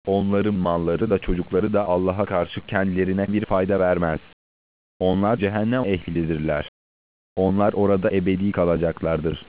Onların malları da çocukları da Allah'a karşı kendilerine bir fayda vermez. Onlar cehennem ehlidirler. Onlar orada ebedi kalacaklardır.